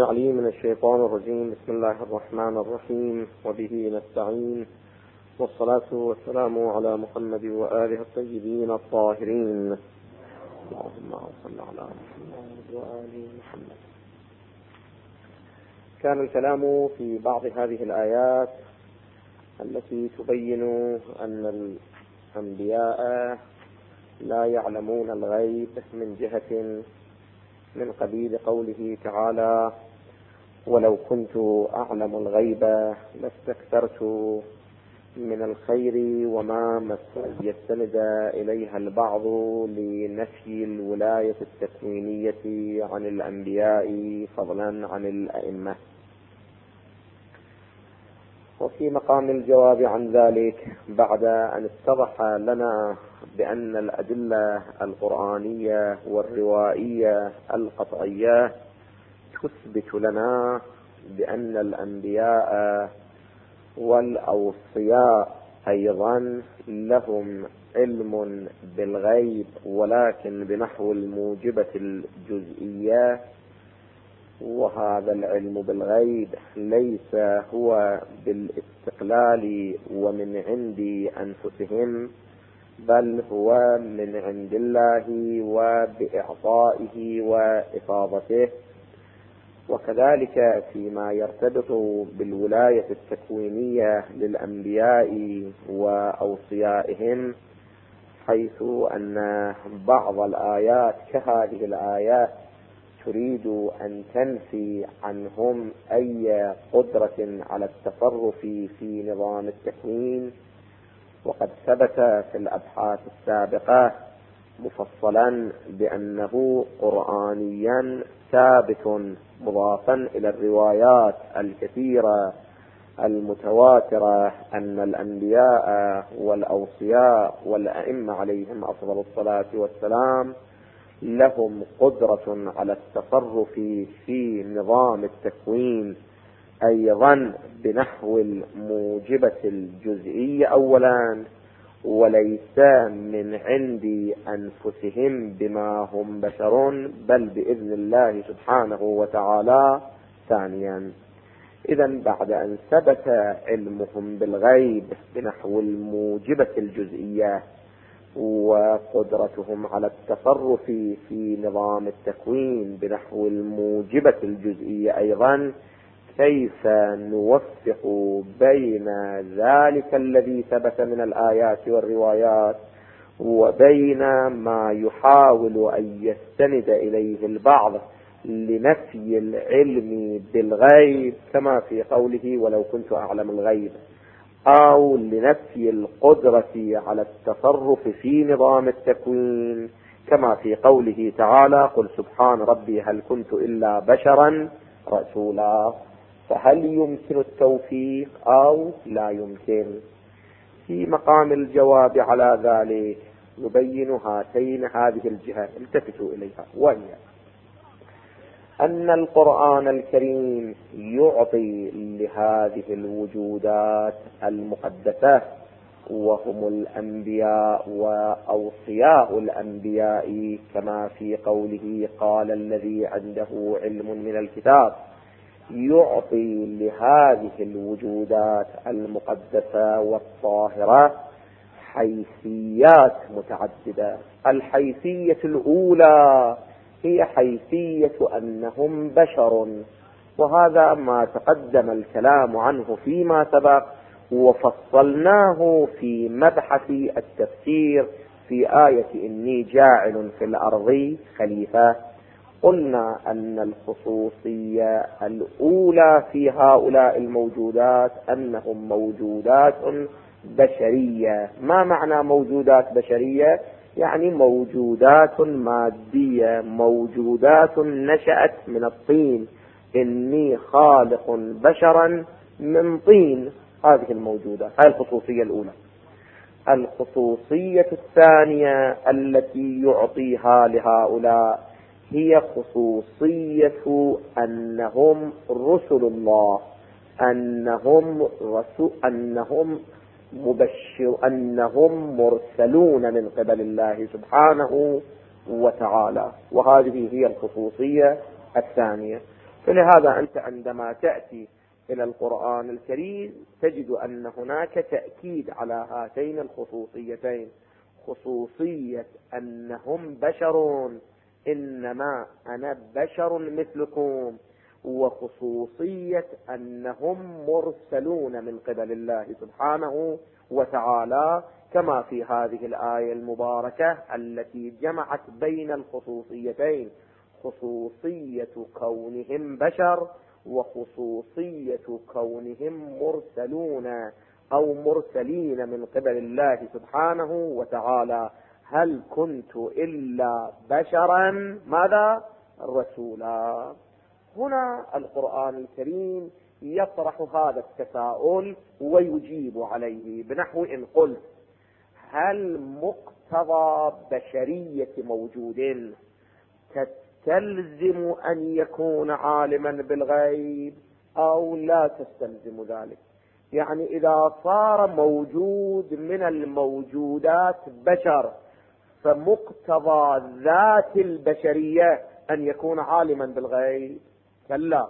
علي من الشيطان الرجيم. بسم الله الرحمن الرحيم، وبه نستعين، والصلاة والسلام على محمد وآله الطيبين الطاهرين. اللهم صل على محمد وآل محمد. كان الكلام في بعض هذه الآيات التي تبين أن الأنبياء لا يعلمون الغيب من جهة من قبيل قوله تعالى: ولو كنت أعلم الغيب لاستكثرت من الخير وما يستند إليها البعض لنفي الولاية التكوينية عن الأنبياء فضلا عن الأئمة. وفي مقام الجواب عن ذلك، بعد أن اتضح لنا بأن الأدلة القرآنية والروائية القطعية تثبت لنا بأن الأنبياء والأوصياء أيضا لهم علم بالغيب، ولكن بنحو الموجبة الجزئية، وهذا العلم بالغيب ليس هو بالاستقلال ومن عند أنفسهم، بل هو من عند الله وبإعطائه وإفاضته. وكذلك فيما يرتبط بالولاية التكوينية للأنبياء وأوصيائهم، حيث أن بعض الآيات كهذه الآيات تريد أن تنفي عنهم أي قدرة على التصرف في نظام التكوين. وقد ثبت في الأبحاث السابقة مفصلا بأنه قرآنيا ثابت مضافا إلى الروايات الكثيرة المتواترة أن الأنبياء والأوصياء والأئمة عليهم أفضل الصلاة والسلام لهم قدرة على التصرف في نظام التكوين، أيضا بنحو الموجبة الجزئية أولا، وليس من عند أنفسهم بما هم بشر، بل بإذن الله سبحانه وتعالى ثانيا. إذن بعد أن ثبت علمهم بالغيب بنحو الموجبة الجزئية وقدرتهم على التصرف في نظام التكوين بنحو الموجبة الجزئية أيضا، كيف نوفق بين ذلك الذي ثبت من الآيات والروايات وبين ما يحاول أن يستند إليه البعض لنفي العلم بالغيب، كما في قوله: ولو كنت أعلم الغيب، أو لنفي القدرة على التصرف في نظام التكوين، كما في قوله تعالى: قل سبحان ربي هل كنت إلا بشرا رسولا. فهل يمكن التوفيق أو لا يمكن؟ في مقام الجواب على ذلك نبين هذه الجهات، التفتوا إليها، وهي أن القرآن الكريم يعطي لهذه الوجودات المقدسة، وهم الأنبياء وأوصياء الأنبياء، كما في قوله: قال الذي عنده علم من الكتاب، يعطي لهذه الوجودات المقدسة والطاهرة حيثيات متعددة. الحيثية الأولى هي حيثية أنهم بشر، وهذا ما تقدم الكلام عنه فيما سبق، وفصلناه في مبحث التفسير في آية إني جاعل في الأرض خليفة. قلنا أن الخصوصية الأولى في هؤلاء الموجودات أنهم موجودات بشرية. ما معنى موجودات بشرية؟ يعني موجودات مادية، موجودات نشأت من الطين. إني خالق بشرا من طين. هذه الموجودات، هذه الخصوصية الأولى. الخصوصية الثانية التي يعطيها لهؤلاء هي خصوصية أنهم رسل الله، أنهم مرسلون من قبل الله سبحانه وتعالى. وهذه هي الخصوصية الثانية. فلهذا أنت عندما تأتي إلى القرآن الكريم تجد أن هناك تأكيد على هاتين الخصوصيتين، خصوصية أنهم بشر، إنما أنا بشر مثلكم، وخصوصية أنهم مرسلون من قبل الله سبحانه وتعالى، كما في هذه الآية المباركة التي جمعت بين الخصوصيتين، خصوصية كونهم بشر وخصوصية كونهم مرسلون أو مرسلين من قبل الله سبحانه وتعالى. هل كنت إلا بشرا ماذا؟ رسولا. هنا القرآن الكريم يطرح هذا التساؤل ويجيب عليه بنحو إن قلت: هل مقتضى بشرية موجود تستلزم أن يكون عالما بالغيب أو لا تستلزم ذلك؟ يعني إذا صار موجود من الموجودات بشر فمقتضى ذات البشرية أن يكون عالما بالغيب؟ كلا.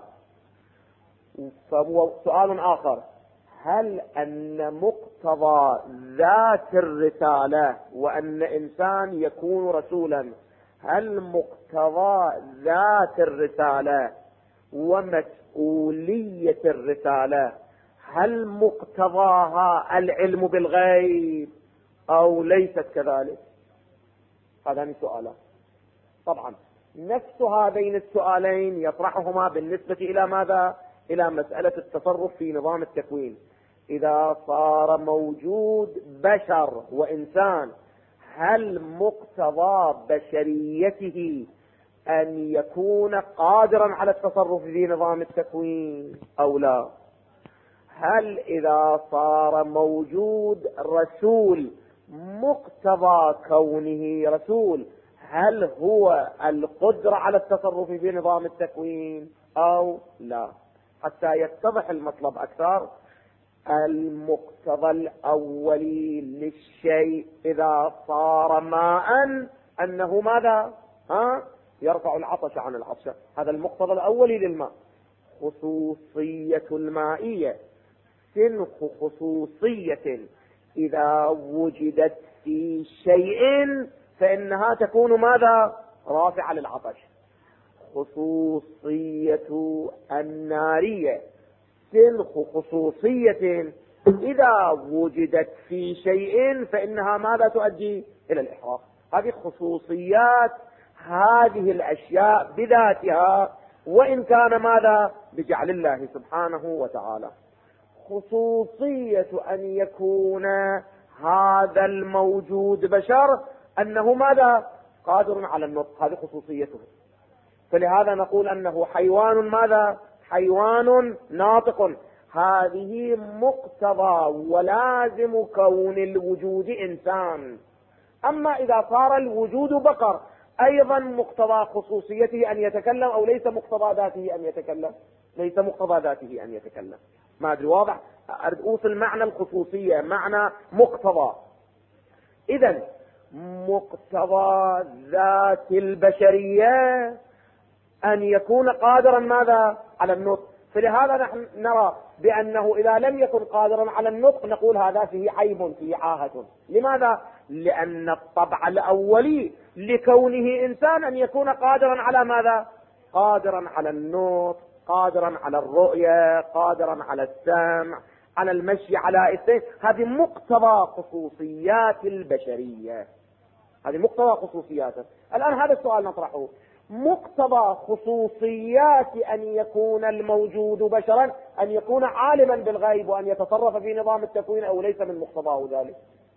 فهو سؤال آخر: هل أن مقتضى ذات الرسالة وأن إنسان يكون رسولا، هل مقتضى ذات الرسالة ومسؤولية الرسالة هل مقتضاها العلم بالغيب أو ليست كذلك؟ هذان سؤالان. طبعا نفس هذين السؤالين يطرحهما بالنسبة إلى ماذا؟ إلى مسألة التصرف في نظام التكوين. إذا صار موجود بشر وإنسان، هل مقتضى بشريته أن يكون قادرا على التصرف في نظام التكوين أو لا؟ هل إذا صار موجود رسول مقتضى كونه رسول، هل هو القدرة على التصرف في نظام التكوين أو لا؟ حتى يتضح المطلب أكثر، المقتضى الأولي للشيء إذا صار ماء أنه ماذا؟ يرفع العطش عن العطشة. هذا المقتضى الأولي للماء. خصوصية المائية سنخ خصوصية إذا وجدت في شيء فإنها تكون ماذا؟ رافعة للعطش. خصوصية النارية سنخ خصوصية إذا وجدت في شيء فإنها ماذا تؤدي؟ إلى الإحراق. هذه خصوصيات هذه الأشياء بذاتها، وإن كان ماذا؟ بجعل الله سبحانه وتعالى. خصوصية أن يكون هذا الموجود بشر أنه ماذا؟ قادر على النطق، هذه خصوصيته. فلهذا نقول أنه حيوان ماذا؟ حيوان ناطق. هذه مقتضى ولازم كون الوجود إنسان. أما إذا صار الوجود بقر أيضا مقتضى خصوصيته أن يتكلم أو ليس مقتضى ذاته أن يتكلم؟ ليس مقتضى ذاته أن يتكلم. ما أدري واضح؟ أريد أوصل معنى الخصوصية، معنى مقتضى. إذن مقتضى ذات البشرية أن يكون قادرا ماذا؟ على النطق. فلهذا نحن نرى بأنه إذا لم يكن قادرا على النطق نقول هذا فيه عيب، فيه عاهة. لماذا؟ لأن الطبع الأولي لكونه إنسان أن يكون قادرا على ماذا؟ قادرا على النطق، قادرا على الرؤية، قادرا على السمع، على المشي على اثنين. هذه مقتضى خصوصيات البشرية، هذه مقتضى خصوصياته. الآن هذا السؤال نطرحه: مقتضى خصوصيات أن يكون الموجود بشرا أن يكون عالما بالغيب وأن يتصرف في نظام التكوين أو ليس من مقتضاه ذلك؟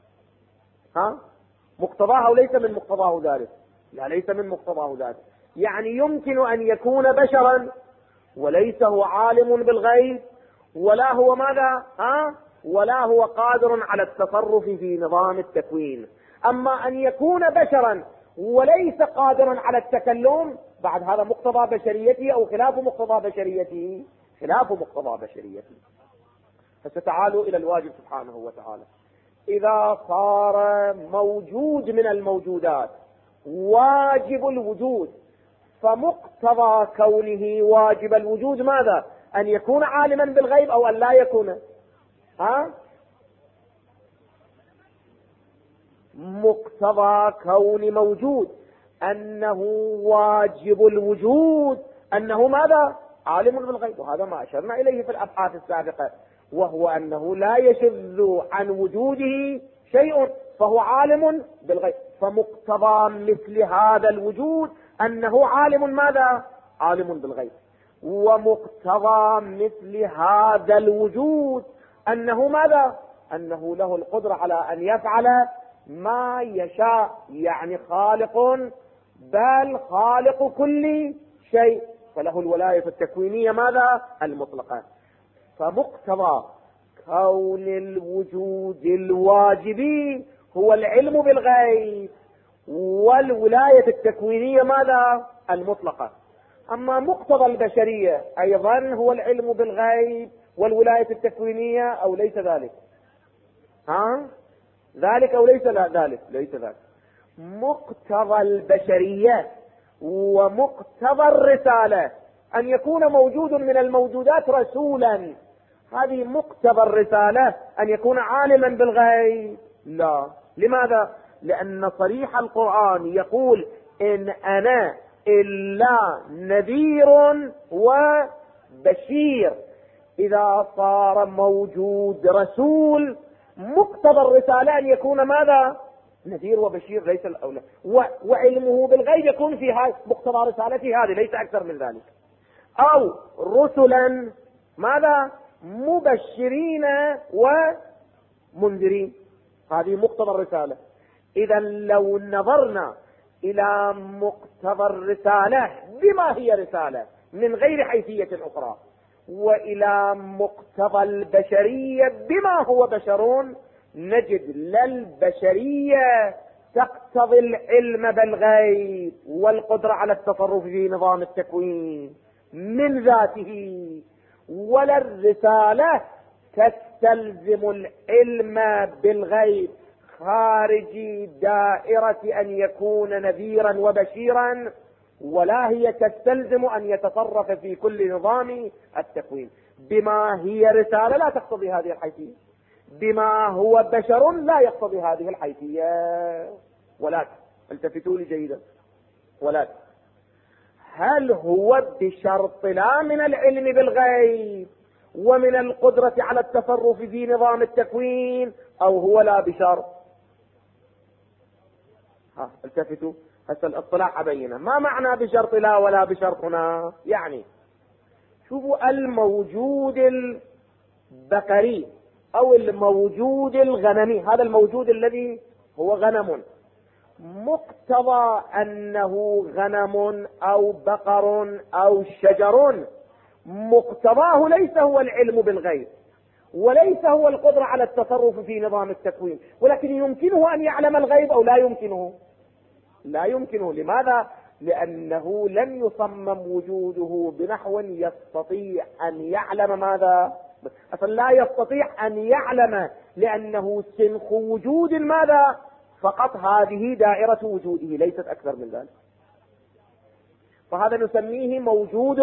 مقتضاه أو ليس من مقتضاه ذلك؟ لا، ليس من مقتضاه ذلك. يعني يمكن أن يكون بشرا وليس هو عالم بالغيب ولا هو ماذا؟ ولا هو قادر على التصرف في نظام التكوين. أما أن يكون بشرا وليس قادرا على التكلم، بعد هذا مقتضى بشريته أو خلاف مقتضى بشريته؟ خلاف مقتضى بشريته. فستعالوا إلى الواجب سبحانه وتعالى. إذا صار موجود من الموجودات واجب الوجود، فمقتضى كونه واجب الوجود ماذا؟ أن يكون عالما بالغيب أو أن لا يكون؟ مقتضى كون موجود أنه واجب الوجود أنه ماذا؟ عالم بالغيب، وهذا ما أشرنا إليه في الأبحاث السابقة، وهو أنه لا يشذ عن وجوده شيء فهو عالم بالغيب. فمقتضى مثل هذا الوجود أنه عالم ماذا؟ عالم بالغيب. ومقتضى مثل هذا الوجود أنه ماذا؟ أنه له القدرة على أن يفعل ما يشاء، يعني خالق، بل خالق كل شيء، فله الولاية التكوينية ماذا؟ المطلقة. فمقتضى كون الوجود الواجبي هو العلم بالغيب، والولاية التكوينية ماذا؟ المطلقة. أما مقتضى البشرية أيضا هو العلم بالغيب والولاية التكوينية، أو ليس ذلك؟ ذلك أو ليس ذلك؟ ليس ذلك. مقتضى البشرية ومقتضى الرسالة أن يكون موجود من الموجودات رسولا، هذه مقتضى الرسالة أن يكون عالما بالغيب؟ لا. لماذا؟ لأن صريح القرآن يقول إن أنا إلا نذير وبشير. إذا صار موجود رسول مقتضى الرسالة أن يكون ماذا؟ نذير وبشير، ليس الأولى. وعلمه بالغيب يكون في مقتضى رسالته هذه، ليس أكثر من ذلك. أو رسلا ماذا؟ مبشرين ومنذرين، هذه مقتضى الرسالة. إذا لو نظرنا إلى مقتضى الرسالة بما هي رسالة من غير حيثية أخرى، وإلى مقتضى البشرية بما هو بشر، نجد للبشرية تقتضي العلم بالغيب والقدرة على التصرف في نظام التكوين من ذاته، ولا الرسالة تستلزم العلم بالغيب خارج دائرة أن يكون نذيرا وبشيرا، ولا هي تستلزم أن يتصرف في كل نظام التكوين. بما هي رسالة لا تقتضي هذه الحيثية، بما هو بشر لا يقتضي هذه الحيثية. ولكن التفتوا لي جيدا، ولكن هل هو بشرط لا من العلم بالغيب ومن القدرة على التصرف في نظام التكوين، أو هو لا بشرط؟ التفتوا، هسه الاصطلاح أبينه. ما معنى بشرط لا ولا بشرط هنا؟ يعني شوفوا، الموجود البقري أو الموجود الغنمي، هذا الموجود الذي هو غنم، مقتضى أنه غنم أو بقر أو شجر، مقتضاه ليس هو العلم بالغيب وليس هو القدرة على التصرف في نظام التكوين، ولكن يمكنه أن يعلم الغيب أو لا يمكنه؟ لا يمكنه. لماذا؟ لأنه لم يصمم وجوده بنحو يستطيع أن يعلم ماذا؟ أصلا لا يستطيع أن يعلم، لأنه سنخ وجود ماذا؟ فقط هذه دائرة وجوده، ليست أكثر من ذلك. فهذا نسميه موجود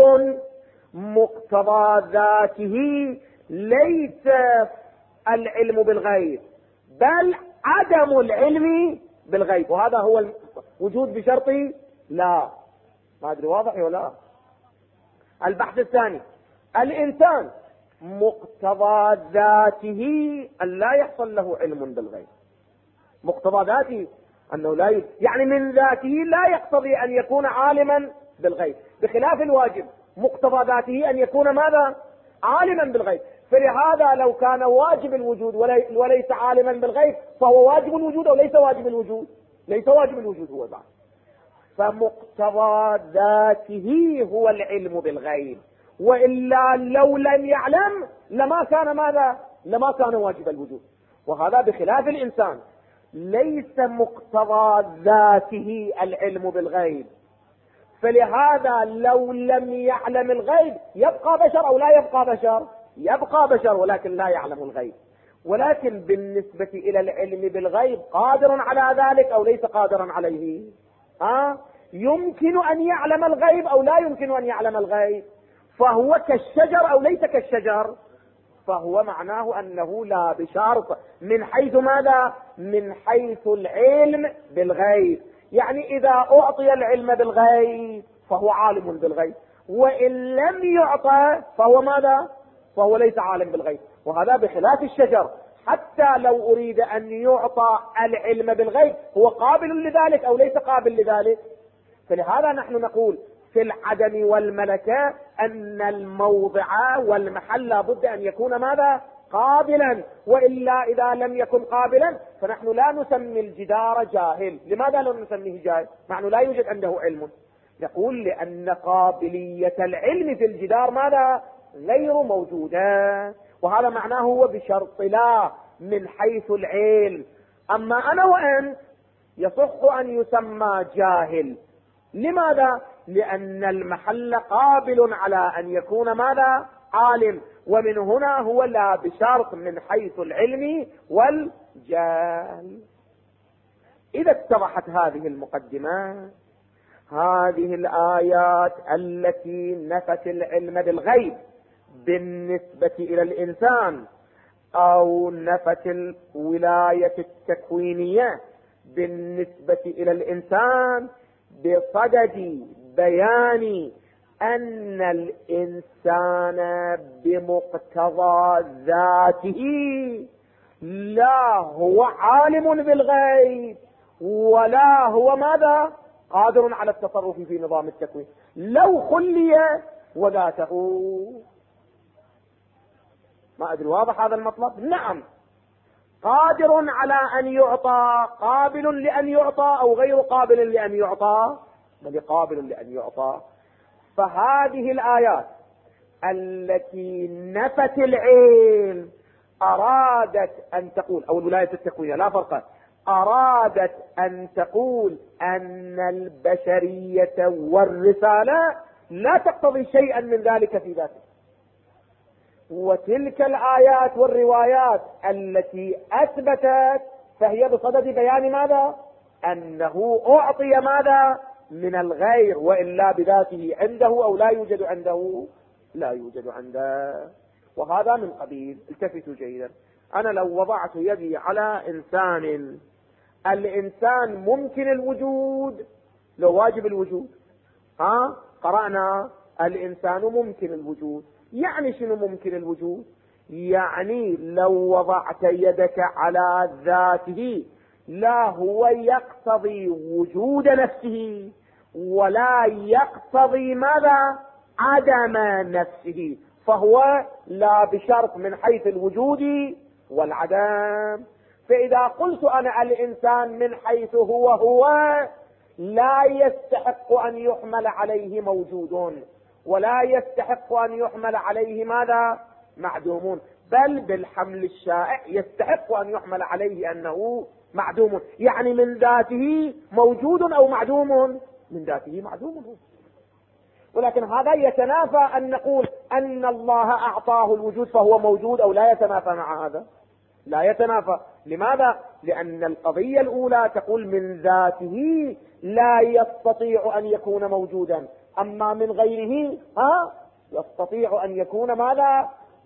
مقتضى ذاته ليس العلم بالغيب، بل عدم العلم بالغيب، وهذا هو الوجود بشرط لا. ما أدري واضح ولا؟ البحث الثاني، الإنسان مقتضى ذاته أن لا يحصل له علم بالغيب. مقتضى ذاته أنه لا يعني من ذاته لا يقتضي أن يكون عالما بالغيب، بخلاف الواجب مقتضى ذاته أن يكون ماذا؟ عالما بالغيب. فلهذا لو كان واجب الوجود وليس عالما بالغيب فهو واجب الوجود أو ليس واجب الوجود؟ ليس واجب الوجود هو بعد. فمقتضى ذاته هو العلم بالغيب، وإلا لو لم يعلم لما كان ماذا؟ لما كان واجب الوجود. وهذا بخلاف الإنسان، ليس مقتضى ذاته العلم بالغيب، فلهذا لو لم يعلم الغيب يبقى بشر أو لا يبقى بشر؟ يبقى بشر ولكن لا يعلم الغيب. ولكن بالنسبة إلى العلم بالغيب قادر على ذلك أو ليس قادرا عليه؟ يمكن أن يعلم الغيب أو لا يمكن أن يعلم الغيب، فهو كالشجر أو ليس كالشجر، فهو معناه أنه لا بشرط. من حيث ماذا؟ من حيث العلم بالغيب، يعني إذا أعطي العلم بالغيب فهو عالم بالغيب، وإن لم يعطى فهو ماذا؟ فهو ليس عالم بالغيب. وهذا بخلاف الشجر، حتى لو أريد أن يعطى العلم بالغيب هو قابل لذلك أو ليس قابل لذلك. فلهذا نحن نقول في العدم والملكة أن الموضع والمحل لابد أن يكون ماذا؟ قابلا، وإلا إذا لم يكن قابلا فنحن لا نسمي الجدار جاهل. لماذا لا نسميه جاهل؟ معنى لا يوجد عنده علم. نقول لأن قابلية العلم في الجدار ماذا؟ غير موجودة، وهذا معناه هو بشرط لا من حيث العلم. أما أنا وأنت يصح أن يسمى جاهل. لماذا؟ لأن المحل قابل على أن يكون ماذا؟ عالم، ومن هنا هو لا بشرط من حيث العلم والجهل. إذا اتضحت هذه المقدمة، هذه الآيات التي نفت العلم بالغيب بالنسبة إلى الإنسان، أو نفت الولاية التكوينية بالنسبة إلى الإنسان، بصدد بيان أن الإنسان بمقتضى ذاته لا هو عالم بالغيب ولا هو ماذا؟ قادر على التصرف في نظام التكوين. لو خلي وذاته، ما أدري واضح هذا المطلب؟ نعم، قادر على أن يعطى، قابل لأن يعطى أو غير قابل لأن يعطى، بل قابل لأن يعطى. فهذه الآيات التي نفت العلم أرادت أن تقول، أو الولاية التكوينية لا فرق، أرادت أن تقول أن البشرية والرسالة لا تقتضي شيئا من ذلك في ذاته. وتلك الآيات والروايات التي أثبتت فهي بصدد بيان ماذا؟ أنه أعطي ماذا؟ من الغير، وإلا بذاته عنده أو لا يوجد عنده؟ لا يوجد عنده. وهذا من قبيل، التفتوا جيدا، أنا لو وضعت يدي على إنسان، الإنسان ممكن الوجود لو واجب الوجود، قرأنا الإنسان ممكن الوجود، يعني شنو ممكن الوجود؟ يعني لو وضعت يدك على ذاته لا هو يقتضي وجود نفسه ولا يقتضي ماذا؟ عدم نفسه، فهو لا بشرط من حيث الوجود والعدم. فإذا قلت أنا الإنسان من حيث هو لا يستحق أن يحمل عليه موجود، ولا يستحق أن يحمل عليه ماذا؟ معدومون، بل بالحمل الشائع يستحق أن يحمل عليه أنه معدوم، يعني من ذاته موجود أو معدوم؟ من ذاته معدوم. ولكن هذا يتنافى أن نقول أن الله أعطاه الوجود فهو موجود، أو لا يتنافى مع هذا؟ لا يتنافى. لماذا؟ لأن القضية الأولى تقول من ذاته لا يستطيع أن يكون موجودا، أما من غيره يستطيع أن يكون ماذا؟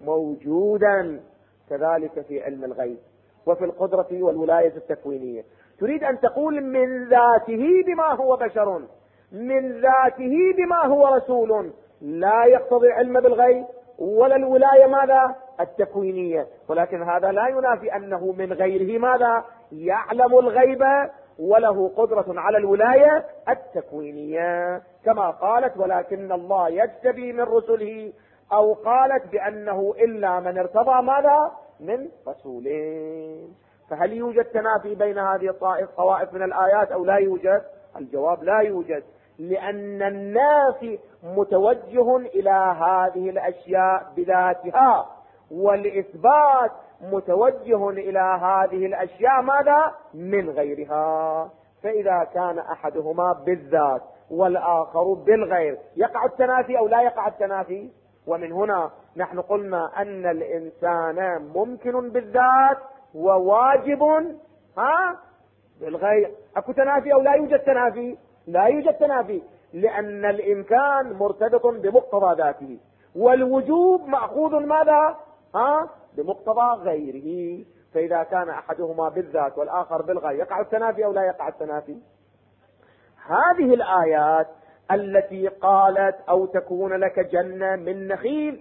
موجودا. كذلك في علم الغيب وفي القدرة والولاية التكوينية. تريد أن تقول من ذاته بما هو بشر، من ذاته بما هو رسول، لا يقتضي علم بالغيب ولا الولاية ماذا؟ التكوينية. ولكن هذا لا ينافي أنه من غيره ماذا؟ يعلم الغيب وله قدرة على الولاية التكوينية، كما قالت ولكن الله يجتبي من رسله، أو قالت بأنه إلا من ارتضى ماذا؟ من رسولين. فهل يوجد تنافي بين هذه الطوائف من الآيات أو لا يوجد؟ الجواب لا يوجد، لأن النافي متوجه إلى هذه الأشياء بذاتها، والإثبات متوجه إلى هذه الأشياء ماذا؟ من غيرها. فإذا كان أحدهما بالذات والآخر بالغير يقع التنافي أو لا يقع التنافي؟ ومن هنا نحن قلنا أن الإنسان ممكن بالذات وواجب بالغير. أكو تنافي أو لا يوجد تنافي؟ لا يوجد تنافي، لأن الإمكان مرتبط بمقتضى ذاته، والوجوب مأخوذ ماذا؟ بمقتضى غيره. فإذا كان أحدهما بالذات والآخر بالغير يقع التنافي أو لا يقع التنافي؟ هذه الآيات التي قالت أو تكون لك جنة من نخيل،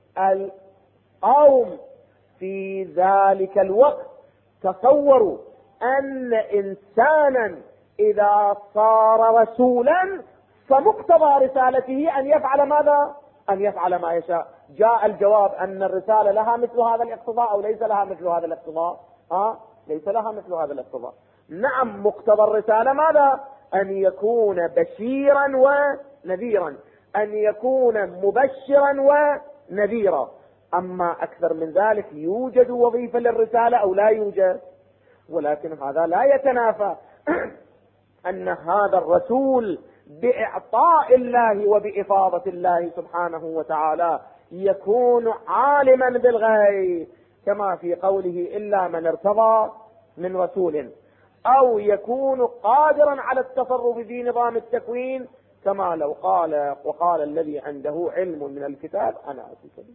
القوم في ذلك الوقت تصوروا أن إنسانا إذا صار رسولا فمقتضى رسالته أن يفعل ماذا؟ أن يفعل ما يشاء. جاء الجواب أن الرسالة لها مثل هذا الاقتضاء أو ليس لها مثل هذا الاقتضاء؟ ليس لها مثل هذا الاقتضاء. نعم، مقتضى الرسالة ماذا؟ أن يكون بشيرا ونذيرا، أن يكون مبشرا ونذيرا. أما أكثر من ذلك يوجد وظيفة للرسالة أو لا يوجد؟ ولكن هذا لا يتنافى أن هذا الرسول بإعطاء الله وبإفاضة الله سبحانه وتعالى يكون عالما بالغيب، كما في قوله إلا من ارتضى من رسول، أو يكون قادرا على التصرف في نظام التكوين، كما لو قال وقال الذي عنده علم من الكتاب أنا أتيك به.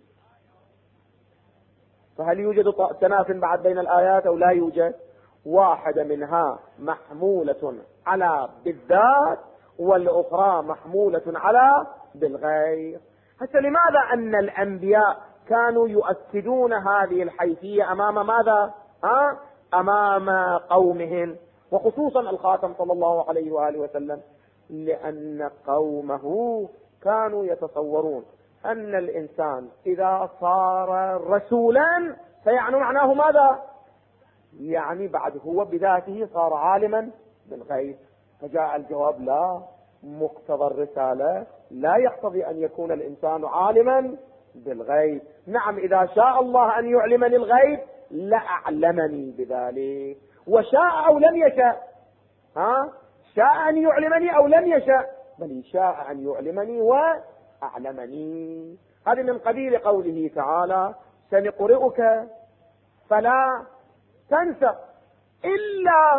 فهل يوجد تناف بعد بين الآيات أو لا يوجد؟ واحدة منها محمولة على بالذات والأخرى محمولة على بالغير. حتى لماذا أن الأنبياء كانوا يؤكدون هذه الحيثية أمام ماذا؟ أمام قومهم، وخصوصا الخاتم صلى الله عليه وآله وسلم؟ لأن قومه كانوا يتصورون أن الإنسان إذا صار رسولا فيعني معناه ماذا؟ يعني بعد هو بذاته صار عالما بالغيب. فجاء الجواب لا، مقتضى الرسالة لا يقتضي أن يكون الإنسان عالما بالغيب. نعم، إذا شاء الله أن يعلمني الغيب لأعلمني بذلك، وشاء أو لم يشاء، شاء أن يعلمني أو لم يشاء، بل شاء أن يعلمني وأعلمني. هذه من قبيل قوله تعالى سنقرئك فلا تنسى إلا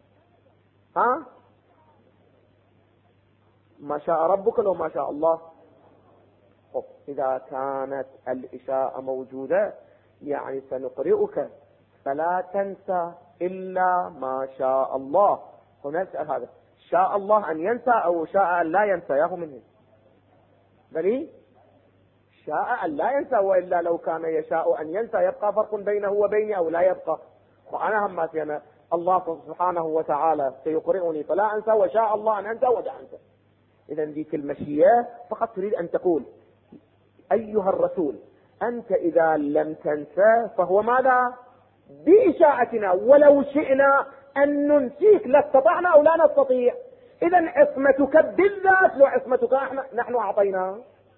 ما شاء ربك لو ما شاء الله. إذا كانت الإشاءة موجودة يعني سنقرئك فلا تنسى إلا ما شاء الله. هنا نسأل هذا، شاء الله أن ينسى أو شاء أن لا ينسى؟ ياهو منه بل شاء أن لا ينسى، وإلا لو كان يشاء أن ينسى يبقى فرق بينه وبيني أو لا يبقى؟ وأنا هم أنا الله سبحانه وتعالى سيقرئني فلا أنسى، وشاء الله أن أنسى ودع أنسى. إذا ذيك المشيئة فقط تريد أن تقول أيها الرسول أنت إذا لم تنسى فهو ماذا؟ بإشاءتنا، ولو شئنا أن ننسيك لاستطعنا أو لا نستطيع. إذا عصمتك بالذات لو عصمتك نحن أعطينا.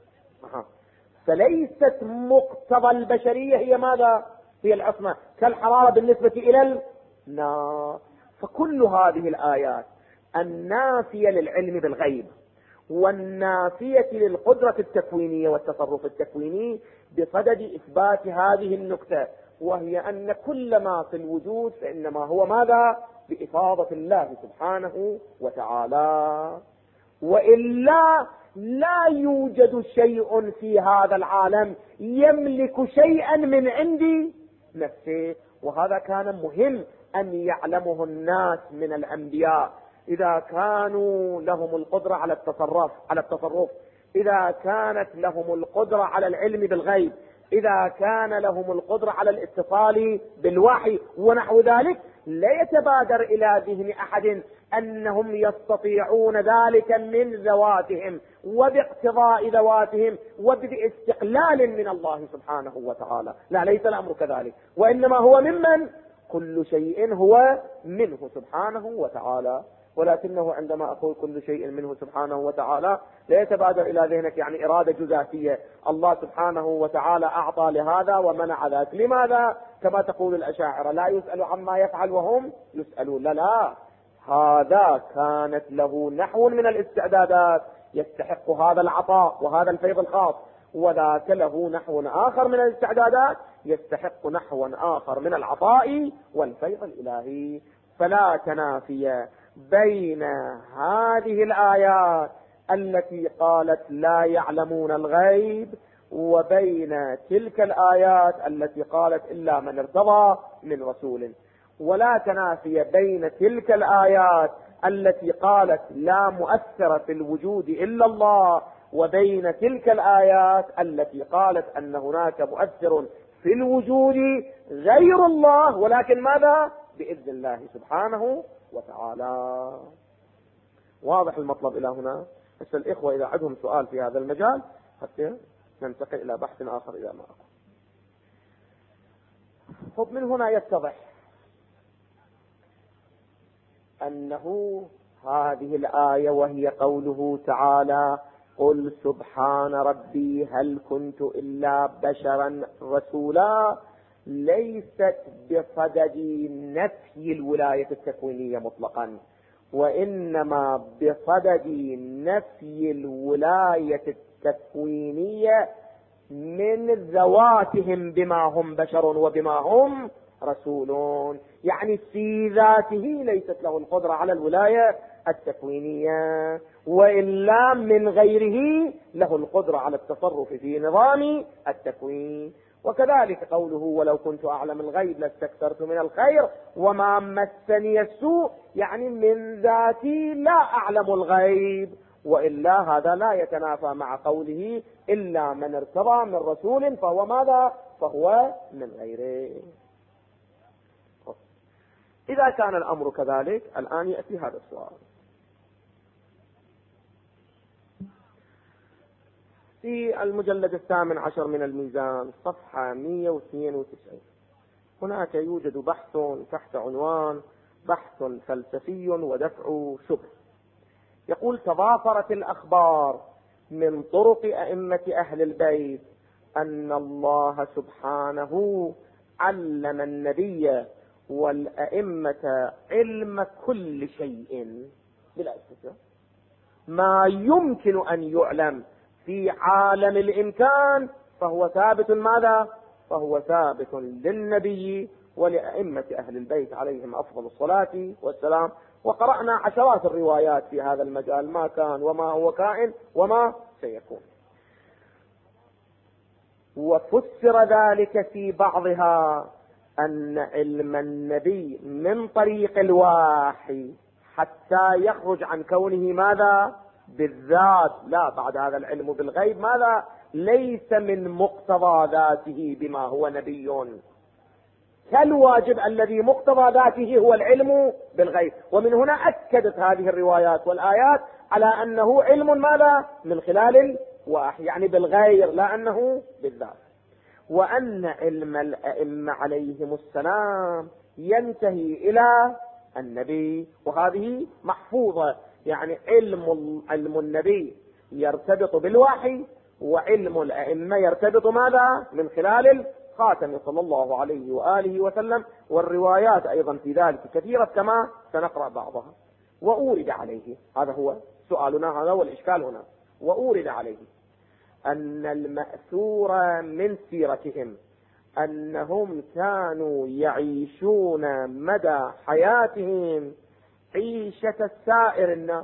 فليست مقتضى البشرية هي ماذا؟ هي العصمة، كالحرارة بالنسبة إلى النار. فكل هذه الآيات النافية للعلم بالغيب والنافية للقدرة التكوينية والتصرف التكويني بصدد إثبات هذه النكتة، وهي أن كل ما في الوجود فإنما هو ماذا؟ بإفاضة الله سبحانه وتعالى، وإلا لا يوجد شيء في هذا العالم يملك شيئا من عند نفسه. وهذا كان مهم أن يعلمه الناس من الأنبياء، إذا كانوا لهم القدرة على التصرف، إذا كانت لهم القدرة على العلم بالغيب، إذا كان لهم القدرة على الاتصال بالوحي ونحو ذلك، لا يتبادر إلى ذهن أحد أنهم يستطيعون ذلك من ذواتهم وباقتضاء ذواتهم وباستقلال من الله سبحانه وتعالى. لا، ليس الأمر كذلك، وإنما هو ممن؟ كل شيء هو منه سبحانه وتعالى. ولكنه عندما أقول كل شيء منه سبحانه وتعالى لا يتبادر إلى ذهنك يعني إرادة جزافية، الله سبحانه وتعالى أعطى لهذا ومنع ذاك. لماذا؟ كما تقول الأشاعرة لا يسأل عما يفعل وهم يسألون. لا، هذا كانت له نحو من الاستعدادات يستحق هذا العطاء وهذا الفيض الخاص، وذاك له نحو آخر من الاستعدادات يستحق نحو آخر من العطاء والفيض الإلهي. فلا تنافي بين هذه الآيات التي قالت لا يعلمون الغيب وبين تلك الآيات التي قالت إلا من ارتضى من رسول، ولا تنافي بين تلك الآيات التي قالت لا مؤثر في الوجود إلا الله وبين تلك الآيات التي قالت أن هناك مؤثر في الوجود غير الله، ولكن ماذا؟ بإذن الله سبحانه وتعالى. واضح المطلب إلى هنا؟ بس الإخوة إذا عندهم سؤال في هذا المجال حتى ننتقل إلى بحث آخر إذا ما أقول. خب من هنا يتضح أنه هذه الآية وهي قوله تعالى قل سبحان ربي هل كنت إلا بشرا رسولا، ليست بصدد نفي الولاية التكوينية مطلقا، وإنما بصدد نفي الولاية التكوينية من ذواتهم بما هم بشر وبما هم رسولون، يعني في ذاته ليست له القدرة على الولاية التكوينية، وإلا من غيره له القدرة على التصرف في نظام التكوين. وكذلك قوله ولو كنت أعلم الغيب لاستكثرت من الخير وما مسني السوء، يعني من ذاتي لا أعلم الغيب، وإلا هذا لا يتنافى مع قوله إلا من ارتضى من رسول فهو ماذا؟ فهو من غيره. إذا كان الأمر كذلك الآن يأتي هذا السؤال في المجلد 18 من الميزان صفحة 192. هناك يوجد بحث تحت عنوان بحث فلسفي ودفع شبه. يقول تضافرت الأخبار من طرق أئمة أهل البيت أن الله سبحانه علم النبي والأئمة علم كل شيء بلا استثناء، ما يمكن أن يعلم في عالم الإمكان فهو ثابت ماذا؟ فهو ثابت للنبي ولأئمة أهل البيت عليهم أفضل الصلاة والسلام. وقرأنا عشرات الروايات في هذا المجال، ما كان وما هو كائن وما سيكون. وفسر ذلك في بعضها أن علم النبي من طريق الوحي حتى يخرج عن كونه ماذا؟ بالذات، لا بعد هذا العلم بالغيب ماذا؟ ليس من مقتضى ذاته بما هو نبي، كالواجب الذي مقتضى ذاته هو العلم بالغيب. ومن هنا أكدت هذه الروايات والآيات على أنه علم ماذا؟ من خلال الوحي، يعني بالغير لا أنه بالذات. وأن علم الأئمة عليهم السلام ينتهي إلى النبي، وهذه محفوظة، يعني علم النبي يرتبط بالوحي، وعلم الأئمة يرتبط ماذا؟ من خلال الخاتم صلى الله عليه وآله وسلم. والروايات أيضا في ذلك كثيرة كما سنقرأ بعضها. وأورد عليه، هذا هو سؤالنا، هذا هو الإشكال هنا، وأورد عليه أن المأثور من سيرتهم أنهم كانوا يعيشون مدى حياتهم عيشة سائر الناس،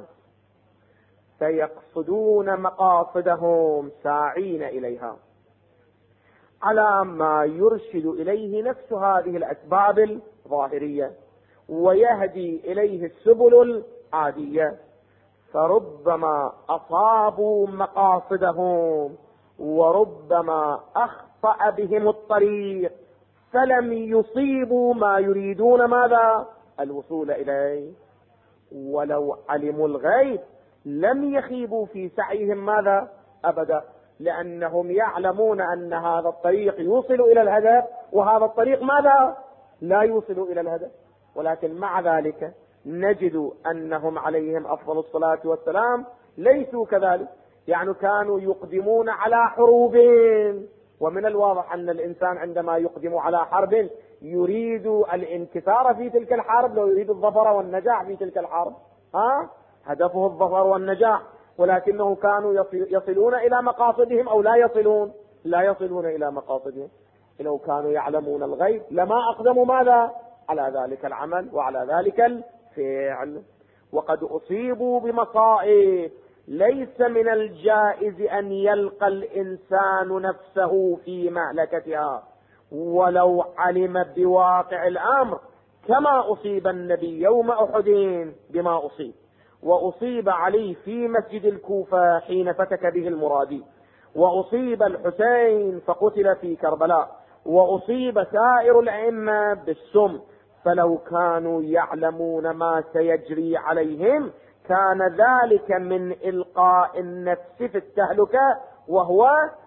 فيقصدون مقاصدهم ساعين إليها على ما يرشد إليه نفس هذه الأسباب الظاهرية ويهدي إليه السبل العادية، فربما أصابوا مقاصدهم وربما أخطأ بهم الطريق فلم يصيبوا ما يريدون ماذا؟ الوصول إليه. ولو علموا الغيب لم يخيبوا في سعيهم ماذا؟ أبدا، لأنهم يعلمون أن هذا الطريق يوصل إلى الهدف وهذا الطريق ماذا؟ لا يوصل إلى الهدف. ولكن مع ذلك نجد أنهم عليهم أفضل الصلاة والسلام ليسوا كذلك، يعني كانوا يقدمون على حروب، ومن الواضح أن الإنسان عندما يقدم على حرب يريد الانتصار في تلك الحرب، لو يريد الظفر والنجاح في تلك الحرب هدفه الظفر والنجاح، ولكنه كانوا يصلون إلى مقاصدهم أو لا يصلون؟ لا يصلون إلى مقاصدهم. لو كانوا يعلمون الغيب لما أقدموا ماذا؟ على ذلك العمل وعلى ذلك الفعل. وقد أصيبوا بمصائب ليس من الجائز أن يلقى الإنسان نفسه في مهلكتها ولو علم بواقع الأمر، كما أصيب النبي يوم أحد بما أصيب، وأصيب علي في مسجد الكوفة حين فتك به المرادي، وأصيب الحسين فقتل في كربلاء، وأصيب سائر الأئمة بالسم. فلو كانوا يعلمون ما سيجري عليهم كان ذلك من إلقاء النفس في التهلكة، وهو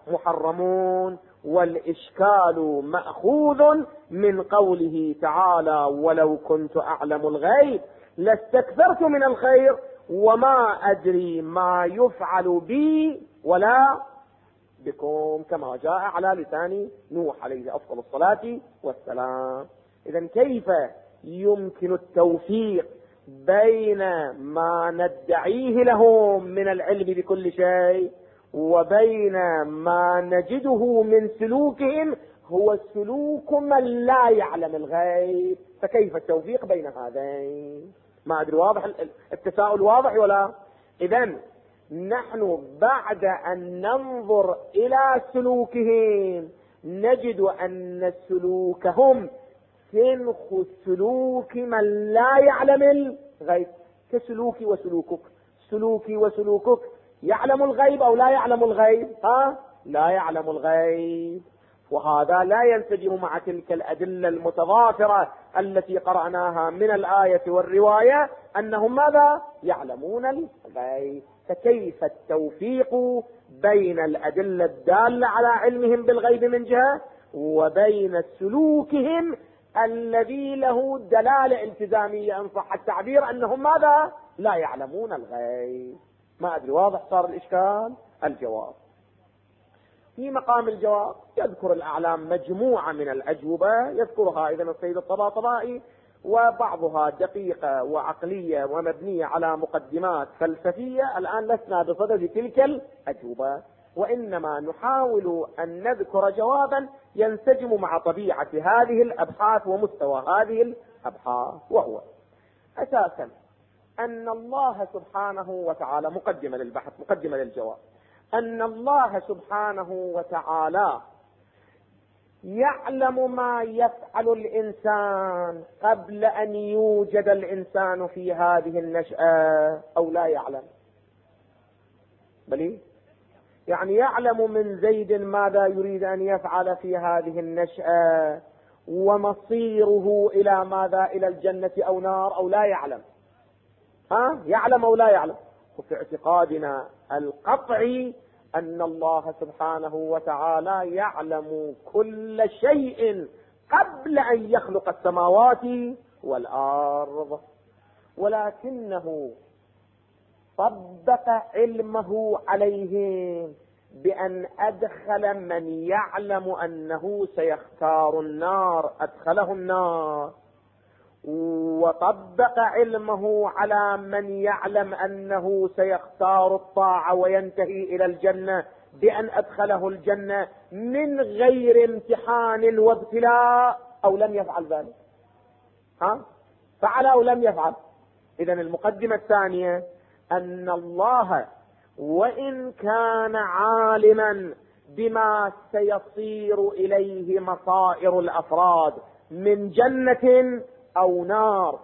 محرمون. والإشكال مأخوذ من قوله تعالى: ولو كنت أعلم الغيب لاستكثرت من الخير وما أدري ما يفعل بي ولا بكم، كما جاء على لسان نوح عليه أفضل الصلاة والسلام. إذن كيف يمكن التوفيق بين ما ندعيه لهم من العلم بكل شيء وبين ما نجده من سلوكهم هو سلوك من لا يعلم الغيب؟ فكيف التوفيق بين هذين؟ ما أدري واضح التساؤل واضح ولا؟ إذن نحن بعد أن ننظر إلى سلوكهم نجد أن سلوكهم سنخ سلوك من لا يعلم الغيب، كسلوكي وسلوكك. سلوكي وسلوكك يعلم الغيب أو لا يعلم الغيب؟ لا يعلم الغيب. وهذا لا ينسجم مع تلك الأدلة المتضافرة التي قرأناها من الآية والرواية أنهم ماذا؟ يعلمون الغيب. فكيف التوفيق بين الأدلة الدالة على علمهم بالغيب من جهة وبين سلوكهم الذي له دلالة التزامية إن صح التعبير أنهم ماذا؟ لا يعلمون الغيب؟ ما أدري واضح صار الإشكال؟ الجواب في مقام الجواب يذكر الأعلام مجموعة من الأجوبة يذكرها إذن السيد الطباطبائي، وبعضها دقيقة وعقلية ومبنية على مقدمات فلسفية. الآن لسنا بصدد تلك الأجوبة، وإنما نحاول أن نذكر جوابا ينسجم مع طبيعة هذه الأبحاث ومستوى هذه الأبحاث، وهو أساسا أن الله سبحانه وتعالى مقدمة للبحث مقدمة للجواب، أن الله سبحانه وتعالى يعلم ما يفعل الإنسان قبل أن يوجد الإنسان في هذه النشأة أو لا يعلم؟ بل يعني يعلم من زيد ماذا يريد أن يفعل في هذه النشأة ومصيره إلى ماذا؟ إلى الجنة أو نار، أو لا يعلم؟ يعلم أو لا يعلم؟ وفي اعتقادنا القطعي أن الله سبحانه وتعالى يعلم كل شيء قبل أن يخلق السماوات والأرض، ولكنه طبق علمه عليهم بأن أدخل من يعلم أنه سيختار النار أدخله النار، وطبق علمه على من يعلم أنه سيختار الطاعة وينتهي إلى الجنة بأن أدخله الجنة من غير امتحان وابتلاء، أو لم يفعل ذلك؟ فعل أو لم يفعل؟ إذن المقدمة الثانية أن الله وإن كان عالما بما سيصير إليه مصائر الأفراد من جنة أو نار،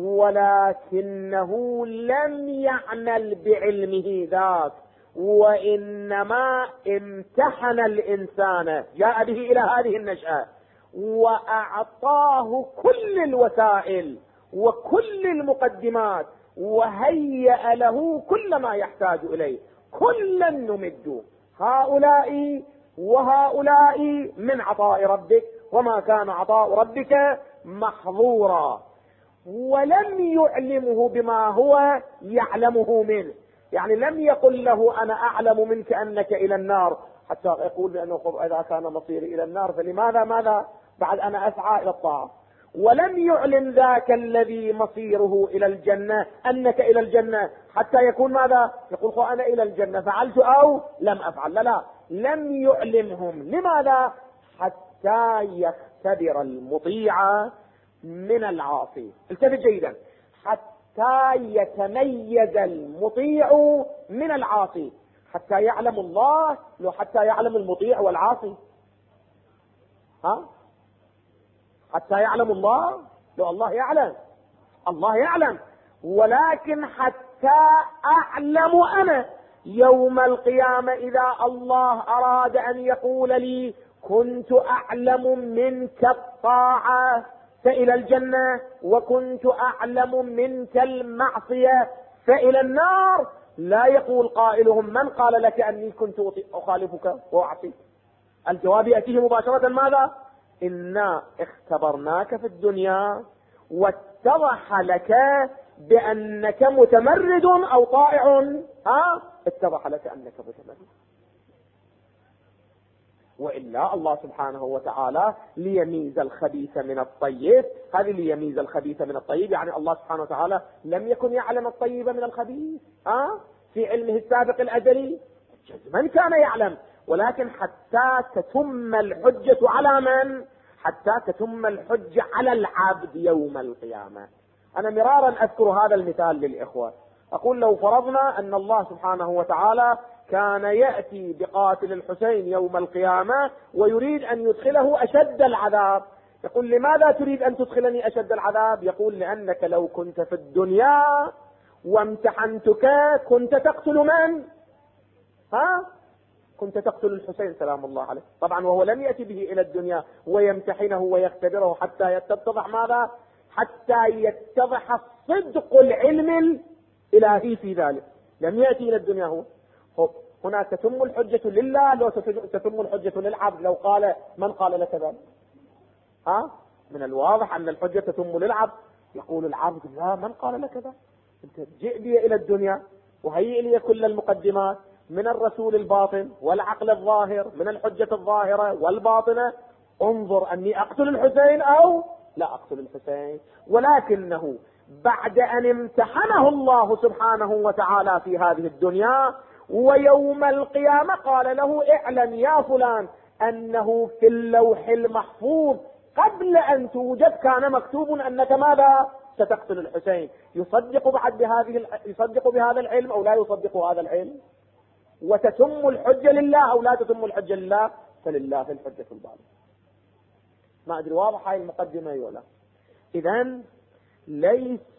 ولكنه لم يعمل بعلمه ذاك، وإنما امتحن الإنسان جاء به إلى هذه النشأة وأعطاه كل الوسائل وكل المقدمات وهيأ له كل ما يحتاج إليه. كلا نمد هؤلاء وهؤلاء من عطاء ربك وما كان عطاء ربك محظورا، ولم يعلمه بما هو يعلمه منه. يعني لم يقل له أنا أعلم منك أنك إلى النار حتى يقول بأنه إذا كان مصيري إلى النار فلماذا ماذا بعد أنا أسعى إلى الطاعة، ولم يعلم ذاك الذي مصيره إلى الجنة أنك إلى الجنة حتى يكون ماذا يقول أنا إلى الجنة فعلت أو لم أفعل. لا، لم يعلمهم. لماذا؟ حتى يختبر المطيع من العاصي. التفت جيدا، حتى حتى يتميز المطيع من العاصي. حتى يعلم الله لو حتى يعلم المطيع والعاصي. حتى يعلم الله لو الله يعلم. الله يعلم، ولكن حتى أعلم أنا يوم القيامة إذا الله أراد أن يقول لي كنت أعلم منك الطاعة فإلى الجنة، وكنت أعلم منك المعصية فإلى النار، لا يقول قائلهم من قال لك أني كنت أخالفك وأعصيك؟ الجواب يأتيه مباشرة ماذا؟ إنا اختبرناك في الدنيا واتضح لك بأنك متمرد أو طائع. اتضح لك أنك متمرد. وإلا الله سبحانه وتعالى ليميز الخبيث من الطيب، هذه ليميز الخبيث من الطيب، يعني الله سبحانه وتعالى لم يكن يعلم الطيب من الخبيث في علمه السابق الأزلي، جزما كان يعلم، ولكن حتى تتم الحجة على من؟ حتى تتم الحجة على العبد يوم القيامة. أنا مرارا أذكر هذا المثال للإخوة، أقول لو فرضنا أن الله سبحانه وتعالى كان يأتي بقاتل الحسين يوم القيامة ويريد أن يدخله أشد العذاب، يقول لماذا تريد أن تدخلني أشد العذاب؟ يقول لأنك لو كنت في الدنيا وامتحنتك كنت تقتل من؟ كنت تقتل الحسين سلام الله عليه، طبعا وهو لم يأتي به إلى الدنيا ويمتحنه ويختبره حتى يتضح ماذا؟ حتى يتضح صدق العلم الإلهي في ذلك، لم يأتي إلى الدنيا هو. هنا تتم الحجة لله لو تتم الحجة للعبد لو قال من قال لك ذلك؟ من الواضح أن الحجة تتم للعبد، يقول العبد لا من قال لك ذلك؟ أنت جئ بي إلى الدنيا وهيئ لي كل المقدمات من الرسول الباطن والعقل الظاهر، من الحجة الظاهرة والباطنة، انظر أني أقتل الحسين أو لا أقتل الحسين. ولكنه بعد أن امتحنه الله سبحانه وتعالى في هذه الدنيا ويوم القيامة قال له اعلم يا فلان أنه في اللوح المحفوظ قبل أن توجد كان مكتوب أنك ماذا؟ ستقتل الحسين. يصدق بهذا العلم أو لا يصدق هذا العلم؟ وتتم الحجة لله أو لا تتم الحجة لله؟ فلله الحجة البالغة. ما أدري واضح هاي المقدمة ولا؟ إذن ليس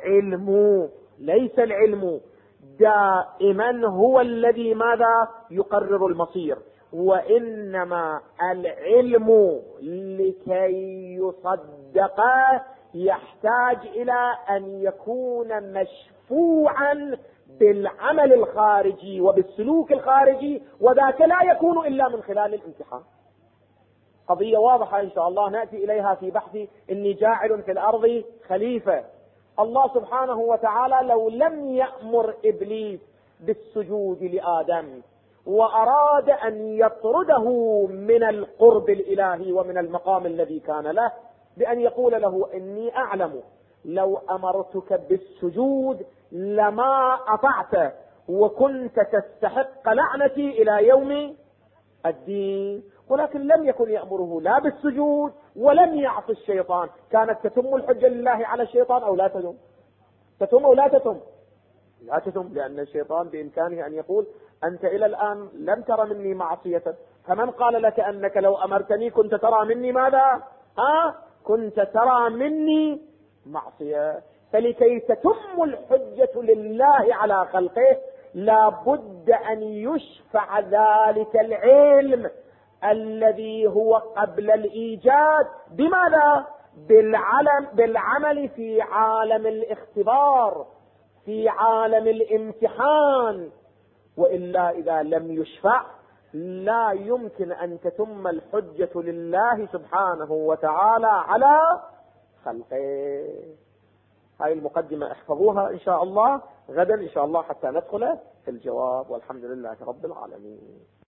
العلم دائما هو الذي ماذا؟ يقرر المصير، وإنما العلم لكي يصدق يحتاج إلى أن يكون مشفوعا بالعمل الخارجي وبالسلوك الخارجي، وذاك لا يكون إلا من خلال الامتحان. قضية واضحة إن شاء الله نأتي إليها في بحث إني جاعل في الأرض خليفة. الله سبحانه وتعالى لو لم يأمر إبليس بالسجود لآدم وأراد أن يطرده من القرب الإلهي ومن المقام الذي كان له بأن يقول له إني أعلم لو أمرتك بالسجود لما أطعت وكنت تستحق لعنتي إلى يوم الدين، ولكن لم يكن يأمره لا بالسجود ولم يعصي الشيطان. كانت تتم الحجة لله على الشيطان أو لا تتم؟ تتم أو لا تتم؟ لا تتم، لأن الشيطان بإمكانه أن يقول أنت إلى الآن لم ترى مني معصية، فمن قال لك أنك لو أمرتني كنت ترى مني ماذا؟ كنت ترى مني معصية. فلكي تتم الحجة لله على خلقه لا بد أن يشفع ذلك العلم الذي هو قبل الإيجاد بماذا؟ بالعمل في عالم الاختبار، في عالم الامتحان. وإلا إذا لم يشفع لا يمكن أن تتم الحجة لله سبحانه وتعالى على خلقه. هاي المقدمة احفظوها إن شاء الله، غدا إن شاء الله حتى ندخل في الجواب، والحمد لله رب العالمين.